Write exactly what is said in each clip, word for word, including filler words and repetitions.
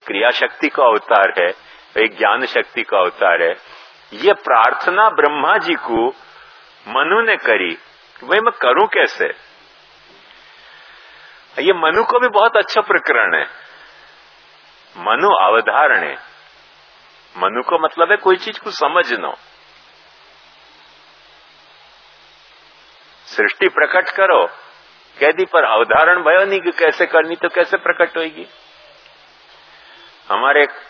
क्रिया शक्ति का अवतार है, एक ज्ञान शक्ति का अवतार है। ये प्रार्थना ब्रह्मा जी को मनु ने करी, भाई मैं करूं कैसे। ये मनु को भी बहुत अच्छा प्रकरण है। मनु अवधारण है। मनु को मतलब है कोई चीज को समझना। सृष्टि प्रकट करो कह दी, पर अवधारण भयो नहीं कि कैसे करनी, तो कैसे प्रकट होगी। हमारे एक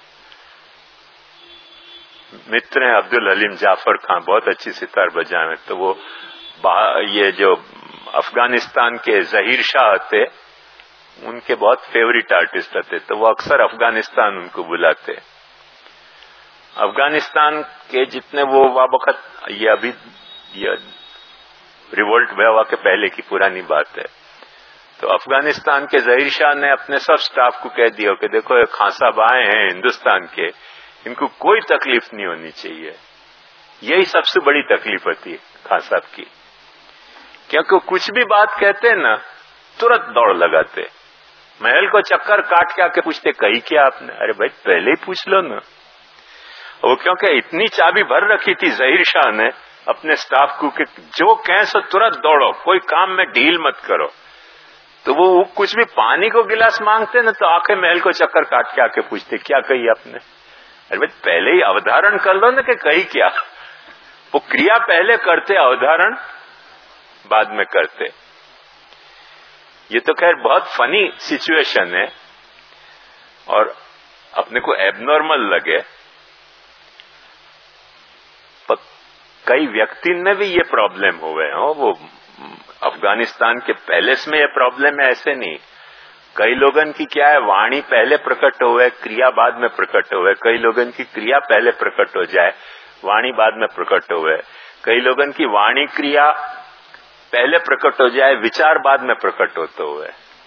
मित्र हैं अब्दुल हलीम जाफर खान, बहुत अच्छी सितार बजाए, तो वो ये जो अफगानिस्तान के जहीर शाह थे उनके बहुत फेवरेट आर्टिस्ट थे, तो वो अक्सर अफगानिस्तान उनको बुलाते। अफगानिस्तान के जितने वो वक्त, ये अभी ये रिवोल्ट हुआ के पहले की पुरानी बात है, तो अफगानिस्तान के जहीर शाह ने अपने सब स्टाफ को कह दिया कि देखो ये खान साहब आए हैं हिंदुस्तान के, इनको कोई तकलीफ नहीं होनी चाहिए। यही सबसे बड़ी तकलीफ होती है खान साहब की, क्योंकि कुछ भी बात कहते ना तुरंत दौड़ लगाते। महल को चक्कर काट के आके पूछते कही क्या आपने, अरे भाई पहले ही पूछ लो ना। वो क्योंकि इतनी चाबी भर रखी थी जहीर शाह ने अपने स्टाफ को कि जो कहें सो तुरंत दौड़ो, कोई काम में ढील मत करो। तो वो कुछ भी पानी को गिलास मांगते ना तो आके महल को चक्कर काट के आके पूछते क्या कही आपने। अरे भाई पहले ही अवधारण कर लो ना कि कही क्या। वो क्रिया पहले करते, अवधारण बाद में करते। ये तो खैर बहुत फनी सिचुएशन है और अपने को एबनॉर्मल लगे, पर कई व्यक्ति में भी ये प्रॉब्लम हुए हैं। वो अफगानिस्तान के पैलेस में ये प्रॉब्लम है ऐसे नहीं। कई लोगन की क्या है, वाणी पहले प्रकट होवे क्रिया बाद में प्रकट होवे। कई लोगन की क्रिया पहले प्रकट हो जाए वाणी बाद में प्रकट होवे। कई लोगन की वाणी क्रिया पहले प्रकट हो जाए विचार बाद में प्रकट होते हुए।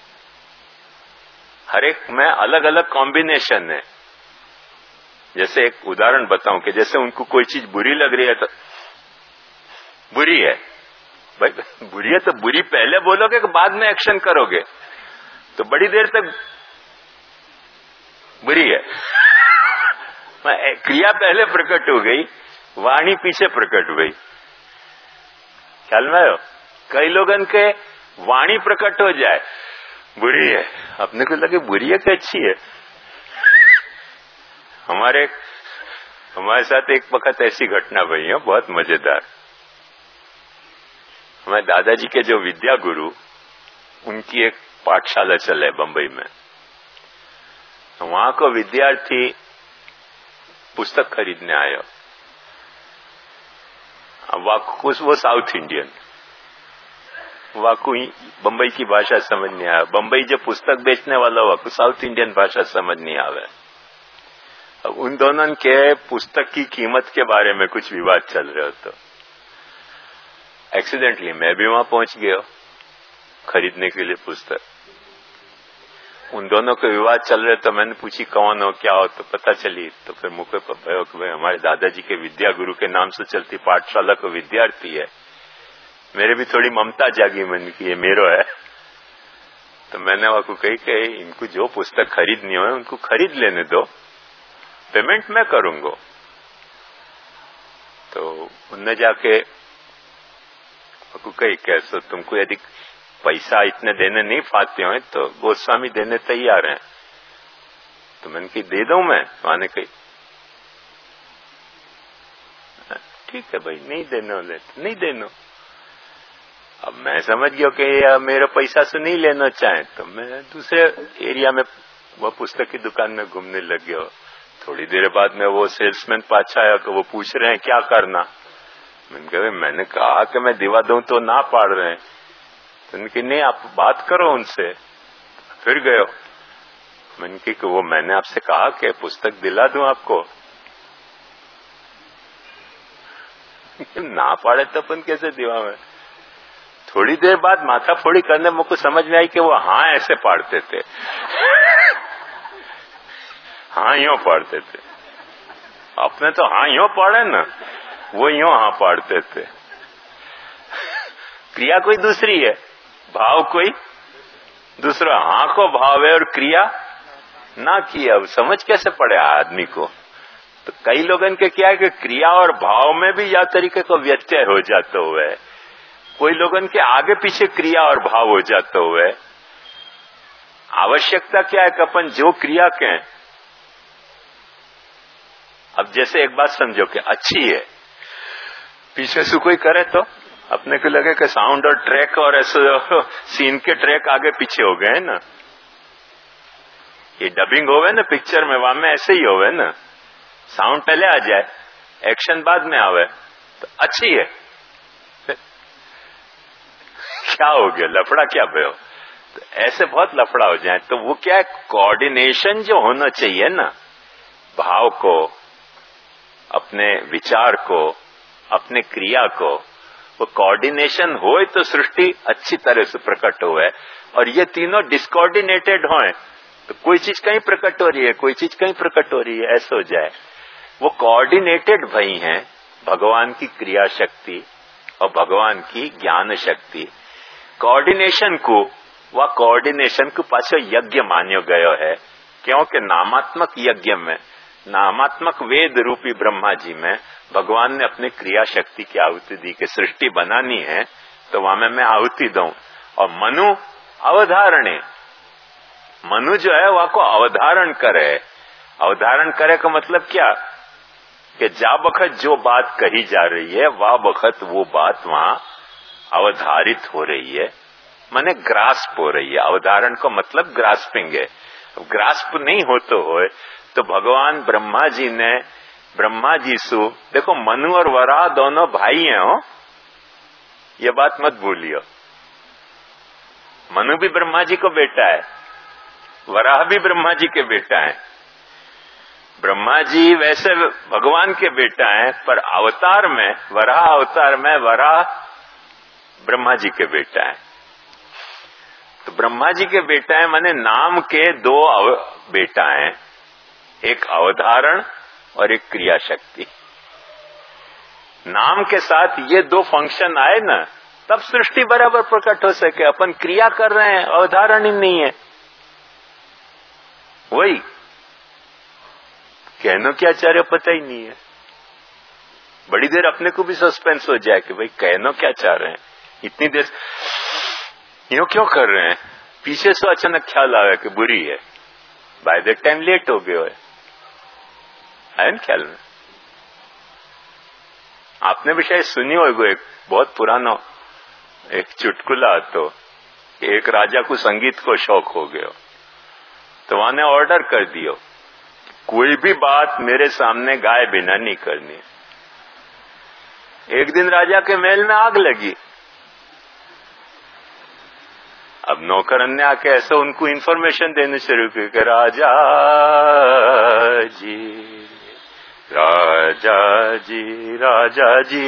हर एक में अलग अलग कॉम्बिनेशन है। जैसे एक उदाहरण बताऊं कि जैसे उनको कोई चीज बुरी लग रही है तो बुरी है, भाई बुरी है तो बुरी पहले बोलोगे कि बाद में एक्शन करोगे, तो बड़ी देर तक बुरी है। क्रिया पहले प्रकट हो गई, वाणी पीछे प्रकट हो गई। ख्याल में आयो? कई लोगन के वाणी प्रकट हो जाए बुरी है, अपने को लगे बुरी है कि अच्छी है। हमारे हमारे साथ एक वक्त ऐसी घटना हुई है बहुत मजेदार। हमारे दादाजी के जो विद्या गुरु, उनकी एक पाठशाला चले बंबई में। वहां को विद्यार्थी पुस्तक खरीदने आया। वो साउथ इंडियन, वाकु बंबई की भाषा समझ नहीं आया। बंबई जो पुस्तक बेचने वाला वाकु साउथ इंडियन भाषा समझ नहीं आवे। अब उन दोनों के पुस्तक की कीमत के बारे में कुछ विवाद चल रहा हो, तो एक्सीडेंटली मैं भी वहां पहुंच गया खरीदने के लिए पुस्तक। उन दोनों के विवाद चल रहे, तो मैंने पूछी कौन हो क्या हो, तो पता चली। तो फिर मुझे पता हो कि भाई हमारे दादाजी के विद्या गुरु के नाम से चलती पाठशाला को विद्यार्थी है। मेरे भी थोड़ी ममता जागी मन की, ये मेरो है। तो मैंने वहां कही कि इनको जो पुस्तक खरीदनी हो उनको खरीद लेने दो, पेमेंट मैं करूंगा। तो उनने जाके कही कैसे तुमको यदि पैसा इतने देने नहीं पाते हो तो गोस्वामी देने तैयार हैं। तो मैंने कही दे दूं मैं। माने कही ठीक है भाई, नहीं देने वाले तो नहीं देना। अब मैं समझ गया कि मेरा पैसा से नहीं लेना चाहे, तो मैं दूसरे एरिया में वो पुस्तक की दुकान में घूमने लग गया। थोड़ी देर बाद में वो सेल्समैन पाछा आया कि वो पूछ रहे हैं क्या करना। मैंने कहा मैंने कहा कि मैं दिवा दूं तो ना पाड़ रहे हैं। तो उनकी नहीं आप बात करो उनसे। फिर गयो। मैंने की कि वो मैंने आपसे कहा कि पुस्तक दिला दूं आपको। ना पाड़े तो अपन कैसे दिवा में। थोड़ी देर बाद माथा फोड़ी करने मुझको समझ में आई कि वो हाँ ऐसे पाड़ते थे। हाँ यूं पाड़ते थे। अपने तो हाँ यूं पाड़े ना, वो यूं हाँ पाड़ते थे। क्रिया कोई दूसरी है, भाव कोई दूसरा। हाँ को भाव है और क्रिया ना की, अब समझ कैसे पड़े आदमी को। तो कई लोगन के क्या है कि क्रिया और भाव में भी या तरीके को व्यत्यय हो जाते हुए, कोई लोगन के आगे पीछे क्रिया और भाव हो जाते हुए। आवश्यकता क्या है कि अपन जो क्रिया के, अब जैसे एक बात समझो कि अच्छी है, पीछे से कोई करे तो अपने को लगे कि साउंड और ट्रैक और ऐसे सीन के ट्रैक आगे पीछे हो गए ना। ये डबिंग होवे ना पिक्चर में, वहां में ऐसे ही होवे ना, साउंड पहले आ जाए, एक्शन बाद में आवे तो अच्छी है। क्या हो गया, लफड़ा क्या भयो? तो ऐसे बहुत लफड़ा हो जाए। तो वो क्या है, कोऑर्डिनेशन जो होना चाहिए ना, भाव को, अपने विचार को, अपने क्रिया को, वो कोऑर्डिनेशन होए तो सृष्टि अच्छी तरह से प्रकट होए। और ये तीनों डिसकोऑर्डिनेटेड होए तो कोई चीज कहीं प्रकट हो रही है, कोई चीज कहीं प्रकट हो रही है, ऐसा हो जाए। वो कोऑर्डिनेटेड भई हैं, भगवान की क्रिया शक्ति और भगवान की ज्ञान शक्ति। कोऑर्डिनेशन को, वह कोऑर्डिनेशन को पाछो यज्ञ मान्यो गयो है, क्योंकि नामात्मक यज्ञ में, नामात्मक वेद रूपी ब्रह्मा जी में भगवान ने अपनी क्रिया शक्ति की आहुति दी कि सृष्टि बनानी है तो वहां में मैं आहुति दूं। और मनु अवधारणे, मनु जो है वह को अवधारण करे। अवधारण करे का मतलब क्या कि जा बखत जो बात कही जा रही है वह बखत वो बात वहां अवधारित हो रही है, माने ग्रास्प हो रही है। अवधारण का मतलब ग्रास्पिंग है। ग्रास्प नहीं हो तो होए तो भगवान ब्रह्मा जी ने, ब्रह्मा जी सु, देखो मनु और वराह दोनों भाई हैं हो, ये बात मत भूलियो। मनु भी ब्रह्मा जी को बेटा है, वराह भी ब्रह्मा जी के बेटा है। ब्रह्मा जी वैसे भगवान के बेटा हैं, पर अवतार में, वराह अवतार में वराह ब्रह्मा जी के बेटा है। तो ब्रह्मा जी के बेटा है माने नाम के दो बेटा हैं, एक अवधारण और एक क्रिया शक्ति। नाम के साथ ये दो फंक्शन आए ना, तब सृष्टि बराबर प्रकट हो सके। अपन क्रिया कर रहे हैं, अवधारण ही नहीं है। वही कहनो क्या चाह रहे पता ही नहीं है। बड़ी देर अपने को भी सस्पेंस हो जाए कि भाई कहनो क्या चाह रहे हैं, इतनी देर यूं क्यों कर रहे हैं। पीछे से अचानक ख्याल आया कि बुरी है, बाय द टाइम लेट हो गए है। आया न ख्याल में? आपने भी शायद सुनी होगी, एक बहुत पुराना एक चुटकुला। तो एक राजा को संगीत को शौक हो गया, तो वहां ने ऑर्डर कर दियो कोई भी बात मेरे सामने गाए बिना नहीं करनी। एक दिन राजा के महल में आग लगी। अब नौकरन ने आके ऐसे उनको इन्फॉर्मेशन देने शुरू की कि राजा जी, राजा जी, राजा जी।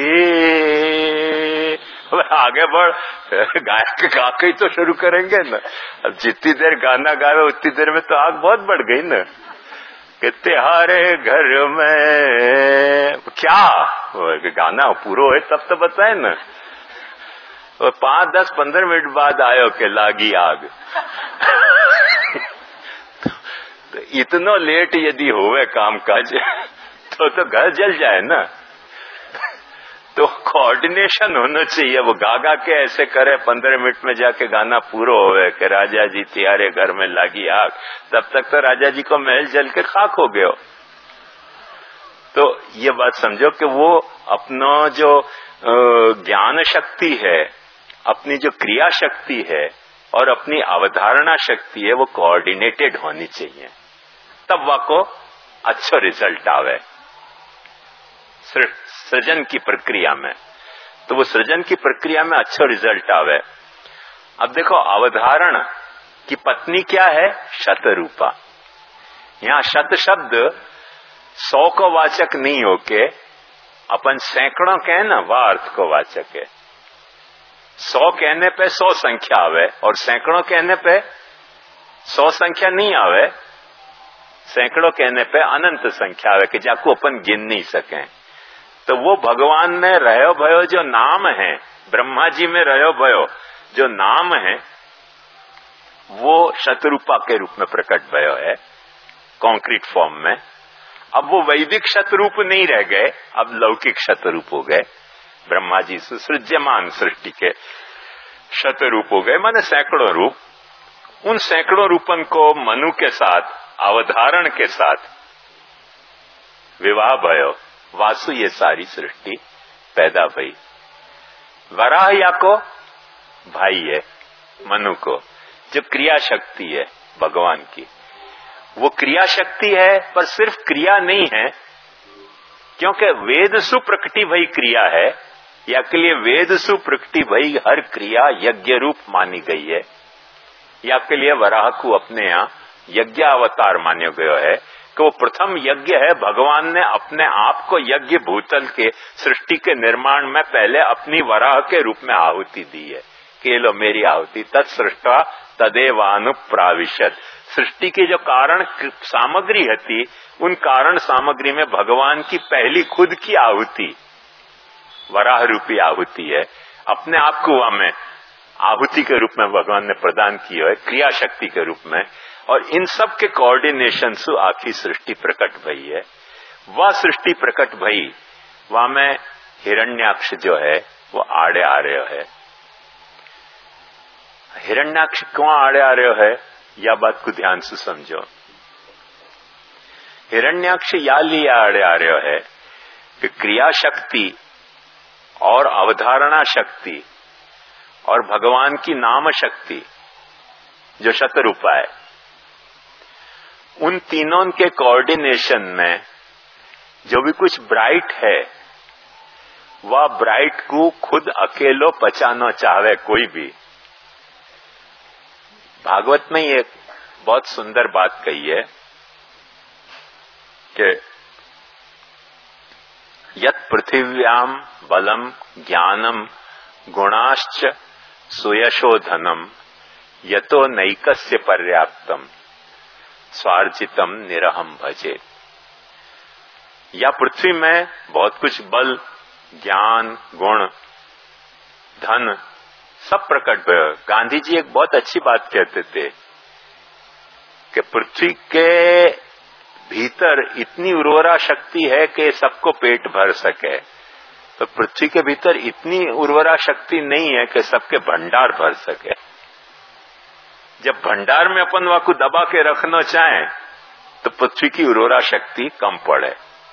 आगे बढ़, गायक गा के ही तो शुरू करेंगे ना। अब जितनी देर गाना गावे उतनी देर में तो आग बहुत बढ़ गई ना। कि त्योहारे घर में क्या गाना पूरा है तब तो बताए ना। और पांच दस पंद्रह मिनट बाद आयो के लागी आग। तो इतना लेट यदि होवे काम काज तो तो घर जल जाए ना। तो कोऑर्डिनेशन होना चाहिए। वो गागा के ऐसे करे, पंद्रह मिनट में जाके गाना पूरा होवे कि राजा जी तिहारे घर में लागी आग, तब तक तो राजा जी को महल जल के खाक हो गयो। तो ये बात समझो कि वो अपना जो ज्ञान शक्ति है, अपनी जो क्रिया शक्ति है और अपनी अवधारणा शक्ति है, वो कोऑर्डिनेटेड होनी चाहिए, तब वह को अच्छा रिजल्ट आवे सृजन की प्रक्रिया में। तो वो सृजन की प्रक्रिया में अच्छा रिजल्ट आवे। अब देखो अवधारण की पत्नी क्या है? शतरूपा। यहाँ शत शब्द सौ को वाचक नहीं होके अपन सैकड़ों कहे ना, वह अर्थ को वाचक है। सौ कहने पे सौ संख्या आवे और सैकड़ों कहने पे सौ संख्या नहीं आवे। सैकड़ों कहने पे अनंत संख्या आवे कि जाको अपन गिन नहीं सके। तो वो भगवान में रहो भयो जो नाम है, ब्रह्मा जी में रहो भयो जो नाम है, वो शतरूपा के रूप में प्रकट भयो है। कॉन्क्रीट फॉर्म में। अब वो वैदिक शतरूप नहीं रह गए, अब लौकिक शतरूप हो गए। ब्रह्मा जी सुसृज्यमान सृष्टि के शतरूप हो गए, माने सैकड़ों रूप। उन सैकड़ों रूपन को मनु के साथ, अवधारण के साथ विवाह भयो, वासु ये सारी सृष्टि पैदा भई। वराह या को भाई है मनु को, जो क्रिया शक्ति है भगवान की, वो क्रिया शक्ति है, पर सिर्फ क्रिया नहीं है, क्योंकि वेद सुप्रकटी भई क्रिया है, या के लिए वेद सुप्रकटी भई हर क्रिया यज्ञ रूप मानी गई है, या के लिए वराह को अपने यहाँ यज्ञ अवतार मान्यो गयो है कि वो प्रथम यज्ञ है। भगवान ने अपने आप को यज्ञ भूतल के सृष्टि के निर्माण में पहले अपनी वराह के रूप में आहुति दी है कि लो मेरी आहुति, तत्सृष्टा तदेवानुप्राविशत। सृष्टि की जो कारण सामग्री थी, उन कारण सामग्री में भगवान की पहली खुद की आहुति वराह रूपी आहुति है। अपने आप को हमें आहुति के रूप में भगवान ने प्रदान किया है, क्रिया शक्ति के रूप में। और इन सब के कोऑर्डिनेशन से आखिरी सृष्टि प्रकट भई है। वह सृष्टि प्रकट भई, वहां में हिरण्याक्ष जो है वो आड़े आ रहे है। हिरण्याक्ष क्यों आड़े आ रहे है, या बात को ध्यान से समझो। हिरण्याक्ष या लिए आड़े आ रहे है कि क्रिया शक्ति और अवधारणा शक्ति और भगवान की नाम शक्ति जो शतरूपा है, उन तीनों के कोऑर्डिनेशन में जो भी कुछ ब्राइट है, वह ब्राइट को खुद अकेलो पचाना चाहे कोई भी। भागवत में ये बहुत सुंदर बात कही है कि यत् पृथिव्याम बलम ज्ञानम गुणाश्च सुयशोधनम यतो नैकस्य पर्याप्तम स्वार्जितम निरहम भजे। या पृथ्वी में बहुत कुछ बल, ज्ञान, गुण, धन सब प्रकट हुए। गांधी जी एक बहुत अच्छी बात कहते थे कि पृथ्वी के भीतर इतनी उर्वरा शक्ति है कि सबको पेट भर सके, तो पृथ्वी के भीतर इतनी उर्वरा शक्ति नहीं है कि सबके भंडार भर सके। जब भंडार में अपन वाको दबा के रखना चाहें तो पृथ्वी की उर्वरा शक्ति कम पड़े,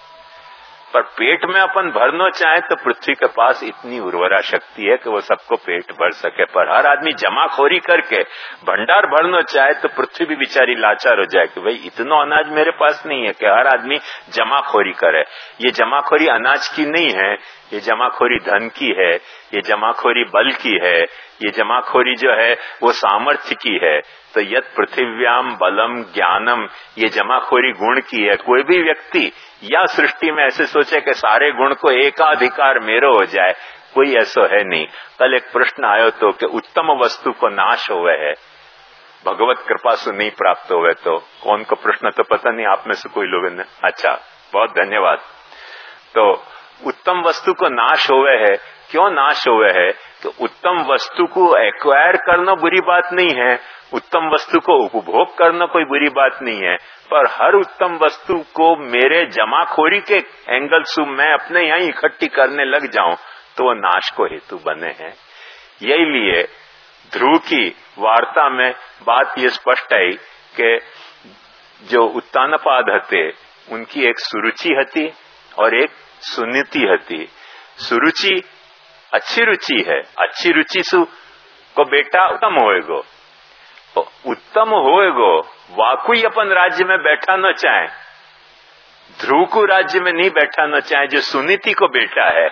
पर पेट में अपन भरना चाहें तो पृथ्वी के पास इतनी उर्वरा शक्ति है कि वो सबको पेट भर सके। पर हर आदमी जमाखोरी करके भंडार भरना चाहे तो पृथ्वी भी बेचारी लाचार हो जाए कि भाई इतना अनाज मेरे पास नहीं है, कि हर आदमी जमाखोरी करे। ये जमाखोरी अनाज की नहीं है, ये जमाखोरी धन की है, ये जमाखोरी बल की है, ये जमाखोरी जो है वो सामर्थ्य की है। तो यत पृथिव्याम बलम ज्ञानम, ये जमाखोरी गुण की है। कोई भी व्यक्ति या सृष्टि में ऐसे सोचे कि सारे गुण को एकाधिकार मेरो हो जाए, कोई ऐसा है नहीं। कल एक प्रश्न आयो तो कि उत्तम वस्तु को नाश होवे है, भगवत कृपा से नहीं प्राप्त होवे, तो कौन को प्रश्न तो पता नहीं, आप में से कोई लोगों ने। अच्छा, बहुत धन्यवाद। तो उत्तम वस्तु को नाश होवे है, क्यों नाश होवे है? तो उत्तम वस्तु को एक्वायर करना बुरी बात नहीं है, उत्तम वस्तु को उपभोग करना कोई बुरी बात नहीं है, पर हर उत्तम वस्तु को मेरे जमाखोरी के एंगल से मैं अपने यहाँ इकट्ठी करने लग जाऊं तो वो नाश को हेतु बने हैं। यही लिए ध्रुव की वार्ता में बात ये स्पष्ट है कि जो उत्तानपाद हते उनकी एक सुरुचि हती और एक सुनीति हती। सुरुचि अच्छी रुचि है, अच्छी रुचि सु को बेटा उत्तम होएगो, तो उत्तम होएगो वाकु अपन राज्य में बैठा न चाहे, ध्रुव को राज्य में नहीं बैठा न चाहे, जो सुनीति को बेटा है,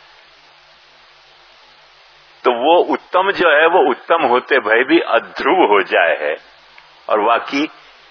तो वो उत्तम जो है वो उत्तम होते भय भी अध्रुव हो जाए है। और वाकई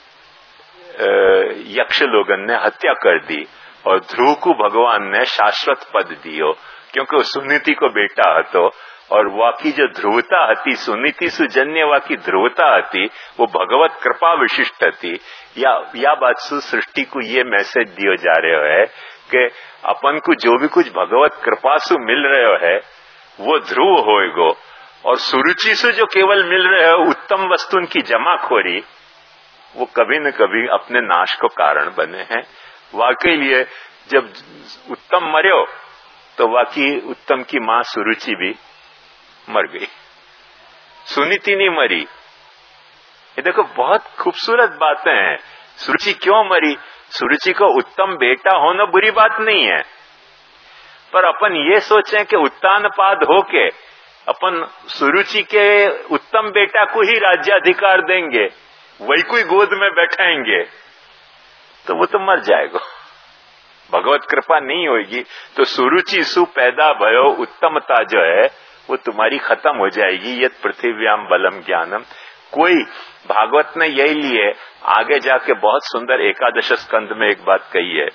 यक्ष लोगन ने हत्या कर दी और ध्रुव को भगवान ने शाश्वत पद दियो, क्योंकि वो सुनीति को बेटा हतो। और वाकी जो ध्रुवता हती, सुनीति सुजन्य वाकी ध्रुवता हती, वो भगवत कृपा विशिष्ट हती। या या बात सु सृष्टि को ये मैसेज दियो जा रहे है कि अपन को जो भी कुछ भगवत कृपा सु मिल रहे है वो ध्रुव होएगो, और सुरुचि से जो केवल मिल रहे हो उत्तम वस्तुन की जमाखोरी, वो कभी न कभी अपने नाश को कारण बने हैं। वाकई लिए जब उत्तम मर्यो तो वाकई उत्तम की मां सुरुचि भी मर गई, सुनीति नहीं मरी। ये देखो बहुत खूबसूरत बातें हैं। सुरुचि क्यों मरी? सुरुचि को उत्तम बेटा होना बुरी बात नहीं है, पर अपन ये सोचें कि उत्तानपाद होके अपन सुरुचि के उत्तम बेटा को ही राज्याधिकार देंगे, वही कोई गोद में बैठाएंगे, तो वो तो मर जाएगा, भगवत कृपा नहीं होगी। तो सुरुचि सु पैदा भयो, उत्तमता जो है वो तुम्हारी खत्म हो जाएगी। यत पृथिव्याम बलम ज्ञानम, कोई भागवत ने यही लिए आगे जाके बहुत सुंदर एकादश स्कंद में एक बात कही है,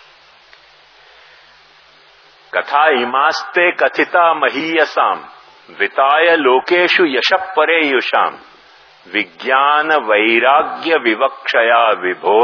कथा इमास्ते कथिता महीयसाम विताय लोकेशु यशः परे युषाम विज्ञान वैराग्य विवक्षया विभो